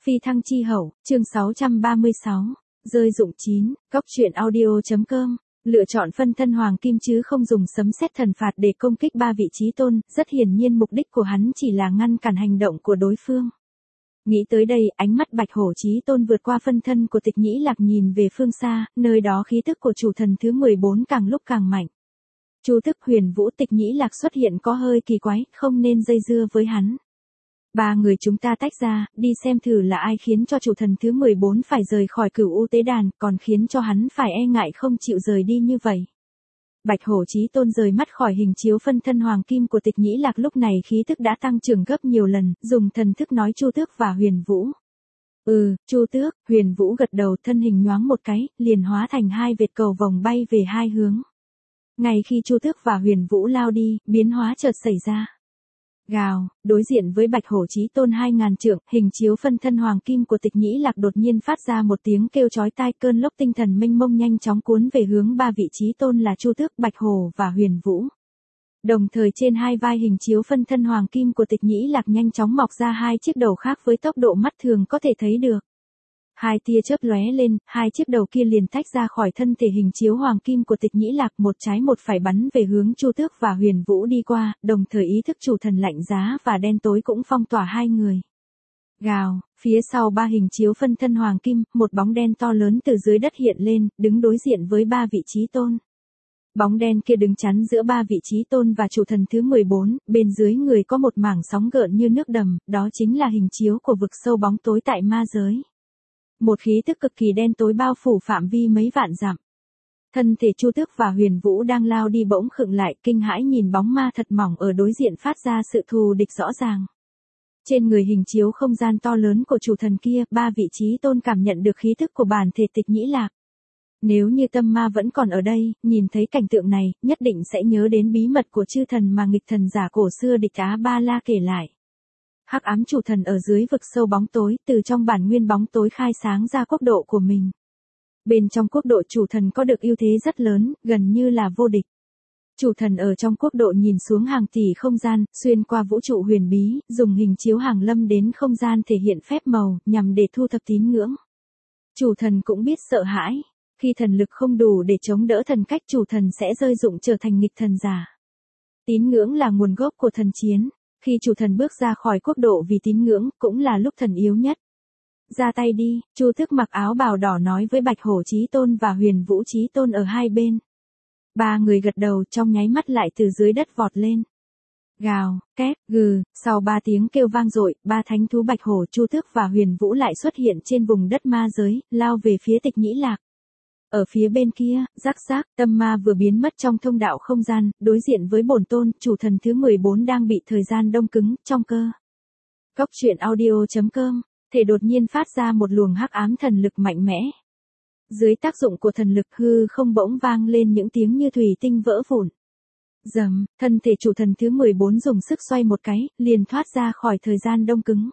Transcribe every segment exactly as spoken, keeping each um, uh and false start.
Phi thăng chi hậu, chương sáu trăm ba mươi sáu, rơi dụng chín, góc truyện audio.com, lựa chọn phân thân hoàng kim chứ không dùng sấm sét thần phạt để công kích ba vị trí tôn, rất hiển nhiên mục đích của hắn chỉ là ngăn cản hành động của đối phương. Nghĩ tới đây, ánh mắt Bạch Hổ Chí Tôn vượt qua phân thân của Tịch Nhĩ Lạc nhìn về phương xa, nơi đó khí tức của chủ thần thứ mười bốn càng lúc càng mạnh. Chú thức Huyền Vũ Tịch Nhĩ Lạc xuất hiện có hơi kỳ quái, không nên dây dưa với hắn. Ba người chúng ta tách ra, đi xem thử là ai khiến cho chủ thần thứ mười bốn phải rời khỏi Cửu U Tế Đàn, còn khiến cho hắn phải e ngại không chịu rời đi như vậy. Bạch Hổ Chí Tôn rời mắt khỏi hình chiếu phân thân hoàng kim của Tịch Nhĩ Lạc, lúc này khí tức đã tăng trưởng gấp nhiều lần, dùng thần thức nói Chu Tước và Huyền Vũ. Ừ, Chu Tước, Huyền Vũ gật đầu, thân hình nhoáng một cái, liền hóa thành hai vệt cầu vồng bay về hai hướng. Ngay khi Chu Tước và Huyền Vũ lao đi, biến hóa chợt xảy ra. Gào, đối diện với Bạch Hổ Chí Tôn hai ngàn trượng, hình chiếu phân thân hoàng kim của Tịch Nhĩ Lạc đột nhiên phát ra một tiếng kêu chói tai, cơn lốc tinh thần mênh mông nhanh chóng cuốn về hướng ba vị chí tôn là Chu Tước, Bạch Hổ và Huyền Vũ. Đồng thời trên hai vai hình chiếu phân thân hoàng kim của Tịch Nhĩ Lạc nhanh chóng mọc ra hai chiếc đầu khác với tốc độ mắt thường có thể thấy được. Hai tia chớp lóe lên, hai chiếc đầu kia liền tách ra khỏi thân thể hình chiếu hoàng kim của Tịch Nhĩ Lạc, một trái một phải bắn về hướng Chu Tước và Huyền Vũ đi qua, đồng thời ý thức chủ thần lạnh giá và đen tối cũng phong tỏa hai người. Gào, phía sau ba hình chiếu phân thân hoàng kim, một bóng đen to lớn từ dưới đất hiện lên, đứng đối diện với ba vị chí tôn. Bóng đen kia đứng chắn giữa ba vị chí tôn và chủ thần thứ mười bốn, bên dưới người có một mảng sóng gợn như nước đầm, đó chính là hình chiếu của vực sâu bóng tối tại ma giới. Một khí tức cực kỳ đen tối bao phủ phạm vi mấy vạn dặm. Thân thể Chu Tước và Huyền Vũ đang lao đi bỗng khựng lại, kinh hãi nhìn bóng ma thật mỏng ở đối diện phát ra sự thù địch rõ ràng. Trên người hình chiếu không gian to lớn của chủ thần kia, ba vị chí tôn cảm nhận được khí tức của bản thể Tịch Nhĩ Lạc. Nếu như tâm ma vẫn còn ở đây, nhìn thấy cảnh tượng này, nhất định sẽ nhớ đến bí mật của chư thần mà nghịch thần giả cổ xưa Địch Á Ba La kể lại. Hắc ám chủ thần ở dưới vực sâu bóng tối, từ trong bản nguyên bóng tối khai sáng ra quốc độ của mình. Bên trong quốc độ chủ thần có được ưu thế rất lớn, gần như là vô địch. Chủ thần ở trong quốc độ nhìn xuống hàng tỷ không gian, xuyên qua vũ trụ huyền bí, dùng hình chiếu hàng lâm đến không gian thể hiện phép màu, nhằm để thu thập tín ngưỡng. Chủ thần cũng biết sợ hãi, khi thần lực không đủ để chống đỡ thần cách, chủ thần sẽ rơi dụng trở thành nghịch thần giả. Tín ngưỡng là nguồn gốc của thần chiến. Khi chủ thần bước ra khỏi quốc độ vì tín ngưỡng, cũng là lúc thần yếu nhất. Ra tay đi, Chu Tước mặc áo bào đỏ nói với Bạch Hổ Chí Tôn và Huyền Vũ Chí Tôn ở hai bên. Ba người gật đầu, trong nháy mắt lại từ dưới đất vọt lên. Gào, két, gừ, sau ba tiếng kêu vang dội, ba thánh thú Bạch Hổ, Chu Tước và Huyền Vũ lại xuất hiện trên vùng đất ma giới, lao về phía Tịch Nhĩ Lạc. Ở phía bên kia, rắc rác, tâm ma vừa biến mất trong thông đạo không gian, đối diện với bổn tôn, chủ thần thứ mười bốn đang bị thời gian đông cứng, trong cơ. Góc truyện audio.com, thể đột nhiên phát ra một luồng hắc ám thần lực mạnh mẽ. Dưới tác dụng của thần lực, hư không bỗng vang lên những tiếng như thủy tinh vỡ vụn. Dầm, thân thể chủ thần thứ mười bốn dùng sức xoay một cái, liền thoát ra khỏi thời gian đông cứng.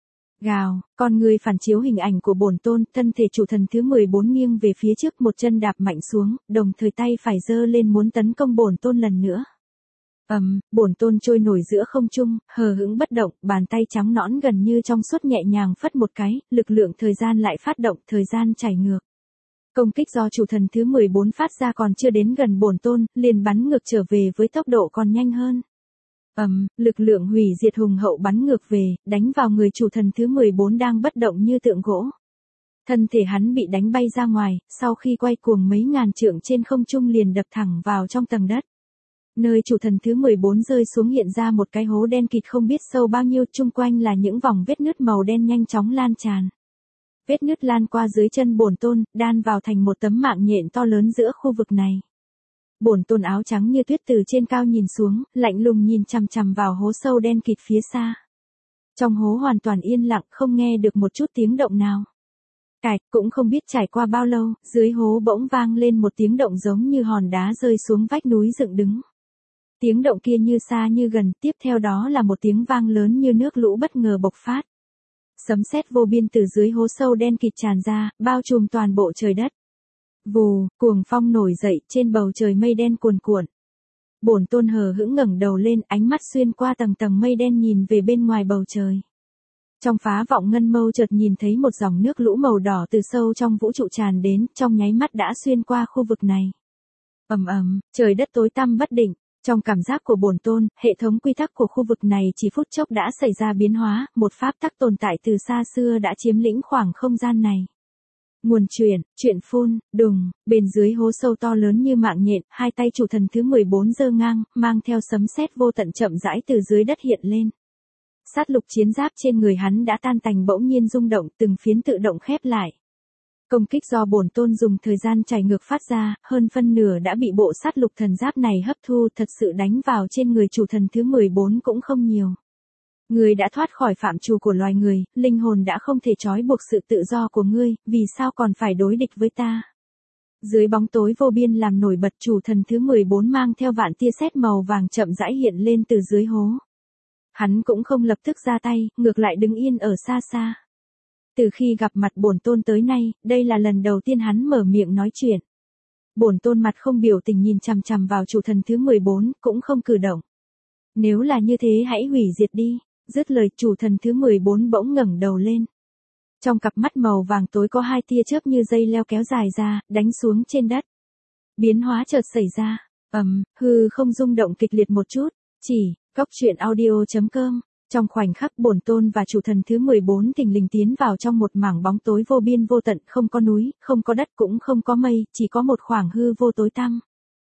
Gào, con người phản chiếu hình ảnh của bổn tôn, thân thể chủ thần thứ mười bốn nghiêng về phía trước, một chân đạp mạnh xuống, đồng thời tay phải giơ lên muốn tấn công bổn tôn lần nữa. Ầm, um, bổn tôn trôi nổi giữa không trung, hờ hững bất động, bàn tay trắng nõn gần như trong suốt nhẹ nhàng phất một cái, lực lượng thời gian lại phát động, thời gian chảy ngược. Công kích do chủ thần thứ mười bốn phát ra còn chưa đến gần bổn tôn, liền bắn ngược trở về với tốc độ còn nhanh hơn. Ầm, um, lực lượng hủy diệt hùng hậu bắn ngược về, đánh vào người chủ thần thứ mười bốn đang bất động như tượng gỗ. Thân thể hắn bị đánh bay ra ngoài, sau khi quay cuồng mấy ngàn trượng trên không trung liền đập thẳng vào trong tầng đất. Nơi chủ thần thứ mười bốn rơi xuống hiện ra một cái hố đen kịt không biết sâu bao nhiêu, chung quanh là những vòng vết nứt màu đen nhanh chóng lan tràn. Vết nứt lan qua dưới chân bổn tôn, đan vào thành một tấm mạng nhện to lớn giữa khu vực này. Bổn tôn áo trắng như tuyết từ trên cao nhìn xuống, lạnh lùng nhìn chằm chằm vào hố sâu đen kịt phía xa. Trong hố hoàn toàn yên lặng, không nghe được một chút tiếng động nào. Cạch, cũng không biết trải qua bao lâu, dưới hố bỗng vang lên một tiếng động giống như hòn đá rơi xuống vách núi dựng đứng. Tiếng động kia như xa như gần, tiếp theo đó là một tiếng vang lớn như nước lũ bất ngờ bộc phát. Sấm sét vô biên từ dưới hố sâu đen kịt tràn ra, bao trùm toàn bộ trời đất. Vù, cuồng phong nổi dậy, trên bầu trời mây đen cuồn cuộn. Bổn tôn hờ hững ngẩng đầu lên, ánh mắt xuyên qua tầng tầng mây đen nhìn về bên ngoài bầu trời. Trong phá vọng ngân mâu chợt nhìn thấy một dòng nước lũ màu đỏ từ sâu trong vũ trụ tràn đến, trong nháy mắt đã xuyên qua khu vực này. Ầm ầm, trời đất tối tăm bất định. Trong cảm giác của bổn tôn, hệ thống quy tắc của khu vực này chỉ phút chốc đã xảy ra biến hóa, một pháp tắc tồn tại từ xa xưa đã chiếm lĩnh khoảng không gian này. Nguồn chuyển, chuyện phun, đùng, bên dưới hố sâu to lớn như mạng nhện, hai tay chủ thần thứ mười bốn giơ ngang, mang theo sấm sét vô tận chậm rãi từ dưới đất hiện lên. Sát lục chiến giáp trên người hắn đã tan tành bỗng nhiên rung động, từng phiến tự động khép lại. Công kích do bổn tôn dùng thời gian chảy ngược phát ra, hơn phân nửa đã bị bộ sát lục thần giáp này hấp thu, thật sự đánh vào trên người chủ thần thứ mười bốn cũng không nhiều. Ngươi đã thoát khỏi phạm trù của loài người, linh hồn đã không thể trói buộc sự tự do của ngươi, vì sao còn phải đối địch với ta? Dưới bóng tối vô biên làm nổi bật chủ thần thứ mười bốn mang theo vạn tia sét màu vàng chậm rãi hiện lên từ dưới hố. Hắn cũng không lập tức ra tay, ngược lại đứng yên ở xa xa. Từ khi gặp mặt bổn tôn tới nay, đây là lần đầu tiên hắn mở miệng nói chuyện. Bổn tôn mặt không biểu tình nhìn chằm chằm vào chủ thần thứ mười bốn, cũng không cử động. Nếu là như thế hãy hủy diệt đi. Dứt lời, chủ thần thứ mười bốn bỗng ngẩng đầu lên. Trong cặp mắt màu vàng tối có hai tia chớp như dây leo kéo dài ra, đánh xuống trên đất. Biến hóa chợt xảy ra, ầm, hư không rung động kịch liệt một chút, chỉ, cóc truyện audio chấm com. Trong khoảnh khắc bổn tôn và chủ thần thứ mười bốn thình lình tiến vào trong một mảng bóng tối vô biên vô tận, không có núi, không có đất cũng không có mây, chỉ có một khoảng hư vô tối tăm.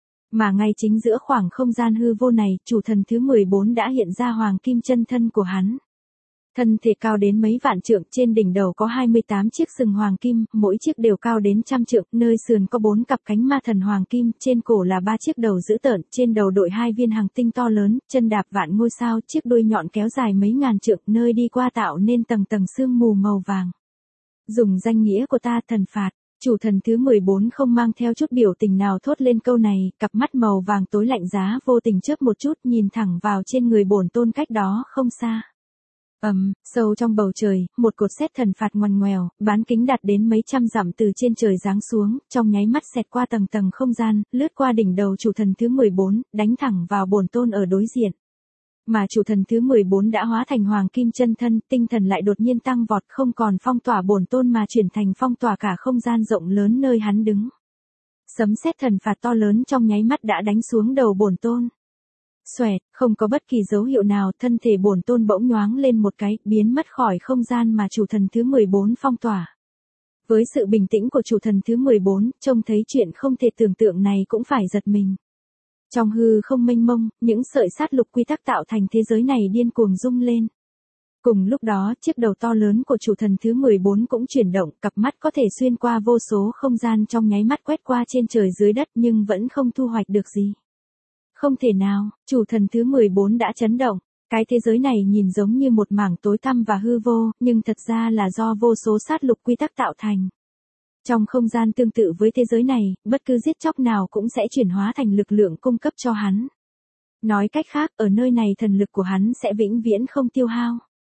Mà ngay chính giữa khoảng không gian hư vô này, chủ thần thứ mười bốn đã hiện ra hoàng kim chân thân của hắn. Thân thể cao đến mấy vạn trượng, trên đỉnh đầu có hai mươi tám chiếc sừng hoàng kim, mỗi chiếc đều cao đến trăm trượng, nơi sườn có bốn cặp cánh ma thần hoàng kim, trên cổ là ba chiếc đầu dữ tợn, trên đầu đội hai viên hành tinh to lớn, chân đạp vạn ngôi sao, chiếc đuôi nhọn kéo dài mấy ngàn trượng, nơi đi qua tạo nên tầng tầng sương mù màu vàng. Dùng danh nghĩa của ta thần phạt. Chủ thần thứ mười bốn không mang theo chút biểu tình nào thốt lên câu này, cặp mắt màu vàng tối lạnh giá vô tình chớp một chút nhìn thẳng vào trên người bổn tôn cách đó không xa. Ầm, um, sâu trong bầu trời, một cột sét thần phạt ngoằn ngoèo, bán kính đạt đến mấy trăm dặm từ trên trời giáng xuống, trong nháy mắt xẹt qua tầng tầng không gian, lướt qua đỉnh đầu chủ thần thứ mười bốn, đánh thẳng vào bổn tôn ở đối diện. Mà chủ thần thứ mười bốn đã hóa thành hoàng kim chân thân, tinh thần lại đột nhiên tăng vọt, không còn phong tỏa bổn tôn mà chuyển thành phong tỏa cả không gian rộng lớn nơi hắn đứng. Sấm sét thần phạt to lớn trong nháy mắt đã đánh xuống đầu bổn tôn. Xoẹt, không có bất kỳ dấu hiệu nào, thân thể bổn tôn bỗng nhoáng lên một cái, biến mất khỏi không gian mà chủ thần thứ mười bốn phong tỏa. Với sự bình tĩnh của chủ thần thứ mười bốn, trông thấy chuyện không thể tưởng tượng này cũng phải giật mình. Trong hư không mênh mông, những sợi sát lục quy tắc tạo thành thế giới này điên cuồng rung lên. Cùng lúc đó, chiếc đầu to lớn của chủ thần thứ mười bốn cũng chuyển động, cặp mắt có thể xuyên qua vô số không gian trong nháy mắt quét qua trên trời dưới đất nhưng vẫn không thu hoạch được gì. Không thể nào, chủ thần thứ mười bốn đã chấn động. Cái thế giới này nhìn giống như một mảng tối tăm và hư vô, nhưng thật ra là do vô số sát lục quy tắc tạo thành. Trong không gian tương tự với thế giới này, bất cứ giết chóc nào cũng sẽ chuyển hóa thành lực lượng cung cấp cho hắn. Nói cách khác, ở nơi này thần lực của hắn sẽ vĩnh viễn không tiêu hao.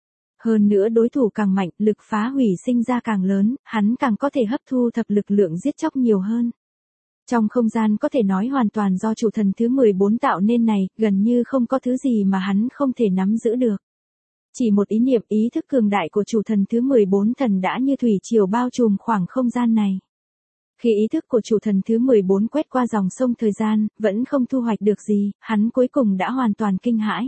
Hơn nữa đối thủ càng mạnh, lực phá hủy sinh ra càng lớn, hắn càng có thể hấp thu thập lực lượng giết chóc nhiều hơn. Trong không gian có thể nói hoàn toàn do chủ thần thứ mười bốn tạo nên này, gần như không có thứ gì mà hắn không thể nắm giữ được. Chỉ một ý niệm ý thức cường đại của chủ thần thứ mười bốn thần đã như thủy triều bao trùm khoảng không gian này. Khi ý thức của chủ thần thứ mười bốn quét qua dòng sông thời gian, vẫn không thu hoạch được gì, hắn cuối cùng đã hoàn toàn kinh hãi.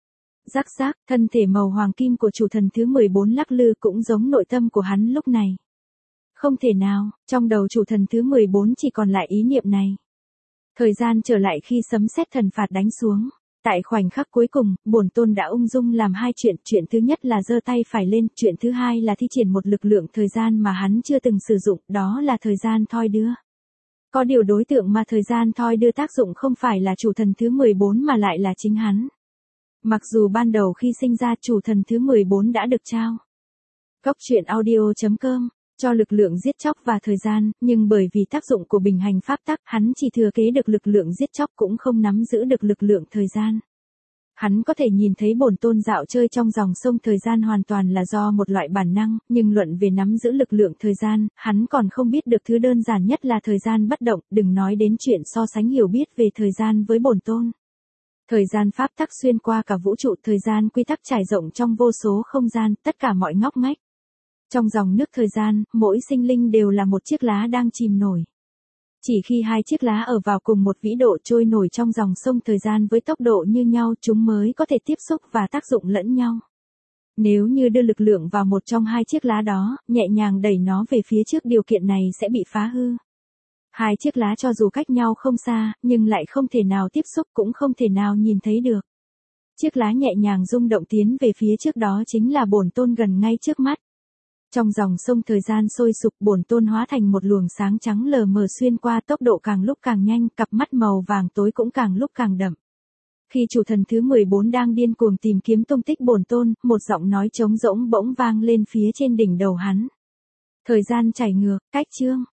Rắc rắc, thân thể màu hoàng kim của chủ thần thứ mười bốn lắc lư cũng giống nội tâm của hắn lúc này. Không thể nào, trong đầu chủ thần thứ mười bốn chỉ còn lại ý niệm này. Thời gian trở lại khi sấm sét thần phạt đánh xuống. Tại khoảnh khắc cuối cùng, bổn tôn đã ung dung làm hai chuyện, chuyện thứ nhất là giơ tay phải lên, chuyện thứ hai là thi triển một lực lượng thời gian mà hắn chưa từng sử dụng, đó là thời gian thoi đưa. Có điều đối tượng mà thời gian thoi đưa tác dụng không phải là chủ thần thứ mười bốn mà lại là chính hắn. Mặc dù ban đầu khi sinh ra chủ thần thứ mười bốn đã được trao cóc truyện audio chấm com cho lực lượng giết chóc và thời gian, nhưng bởi vì tác dụng của bình hành pháp tắc, hắn chỉ thừa kế được lực lượng giết chóc cũng không nắm giữ được lực lượng thời gian. Hắn có thể nhìn thấy bổn tôn dạo chơi trong dòng sông thời gian hoàn toàn là do một loại bản năng, nhưng luận về nắm giữ lực lượng thời gian, hắn còn không biết được thứ đơn giản nhất là thời gian bất động, đừng nói đến chuyện so sánh hiểu biết về thời gian với bổn tôn. Thời gian pháp tắc xuyên qua cả vũ trụ, thời gian quy tắc trải rộng trong vô số không gian, tất cả mọi ngóc ngách. Trong dòng nước thời gian, mỗi sinh linh đều là một chiếc lá đang chìm nổi. Chỉ khi hai chiếc lá ở vào cùng một vĩ độ trôi nổi trong dòng sông thời gian với tốc độ như nhau, chúng mới có thể tiếp xúc và tác dụng lẫn nhau. Nếu như đưa lực lượng vào một trong hai chiếc lá đó, nhẹ nhàng đẩy nó về phía trước, điều kiện này sẽ bị phá hư. Hai chiếc lá cho dù cách nhau không xa, nhưng lại không thể nào tiếp xúc, cũng không thể nào nhìn thấy được. Chiếc lá nhẹ nhàng rung động tiến về phía trước, đó chính là bổn tôn gần ngay trước mắt. Trong dòng sông thời gian sôi sục, bổn tôn hóa thành một luồng sáng trắng lờ mờ xuyên qua, tốc độ càng lúc càng nhanh, cặp mắt màu vàng tối cũng càng lúc càng đậm. Khi chủ thần thứ mười bốn đang điên cuồng tìm kiếm tung tích bổn tôn, một giọng nói trống rỗng bỗng vang lên phía trên đỉnh đầu hắn. Thời gian chảy ngược, cách chương.